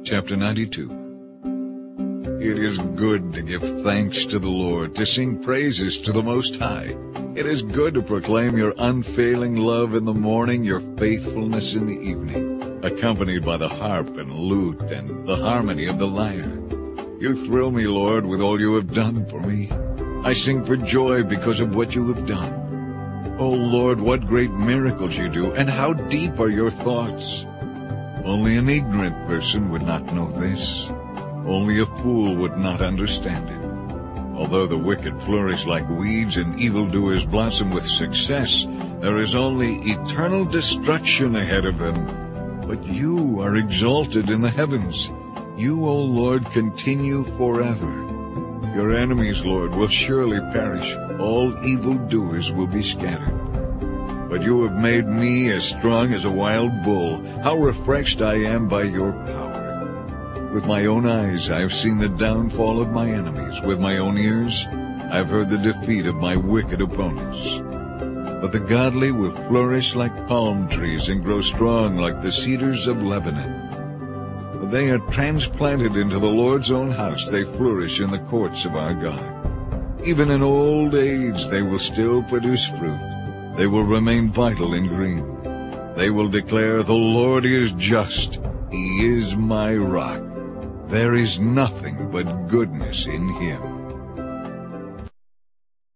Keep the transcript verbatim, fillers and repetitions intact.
Chapter ninety-two. It is good to give thanks to the Lord, to sing praises to the Most High. It is good to proclaim your unfailing love in the morning, your faithfulness in the evening, accompanied by the harp and lute and the harmony of the lyre. You thrill me, Lord, with all you have done for me. I sing for joy because of what you have done. O Lord, what great miracles you do, and how deep are your thoughts. Only an ignorant person would not know this. Only a fool would not understand it. Although the wicked flourish like weeds and evildoers blossom with success, there is only eternal destruction ahead of them. But you are exalted in the heavens. You, O Lord, continue forever. Your enemies, Lord, will surely perish. All evildoers will be scattered. But you have made me as strong as a wild bull. How refreshed I am by your power. With my own eyes I have seen the downfall of my enemies. With my own ears I have heard the defeat of my wicked opponents. But the godly will flourish like palm trees and grow strong like the cedars of Lebanon. For they are transplanted into the Lord's own house. They flourish in the courts of our God. Even in old age they will still produce fruit. They will remain vital and green. They will declare, the Lord is just. He is my rock. There is nothing but goodness in him.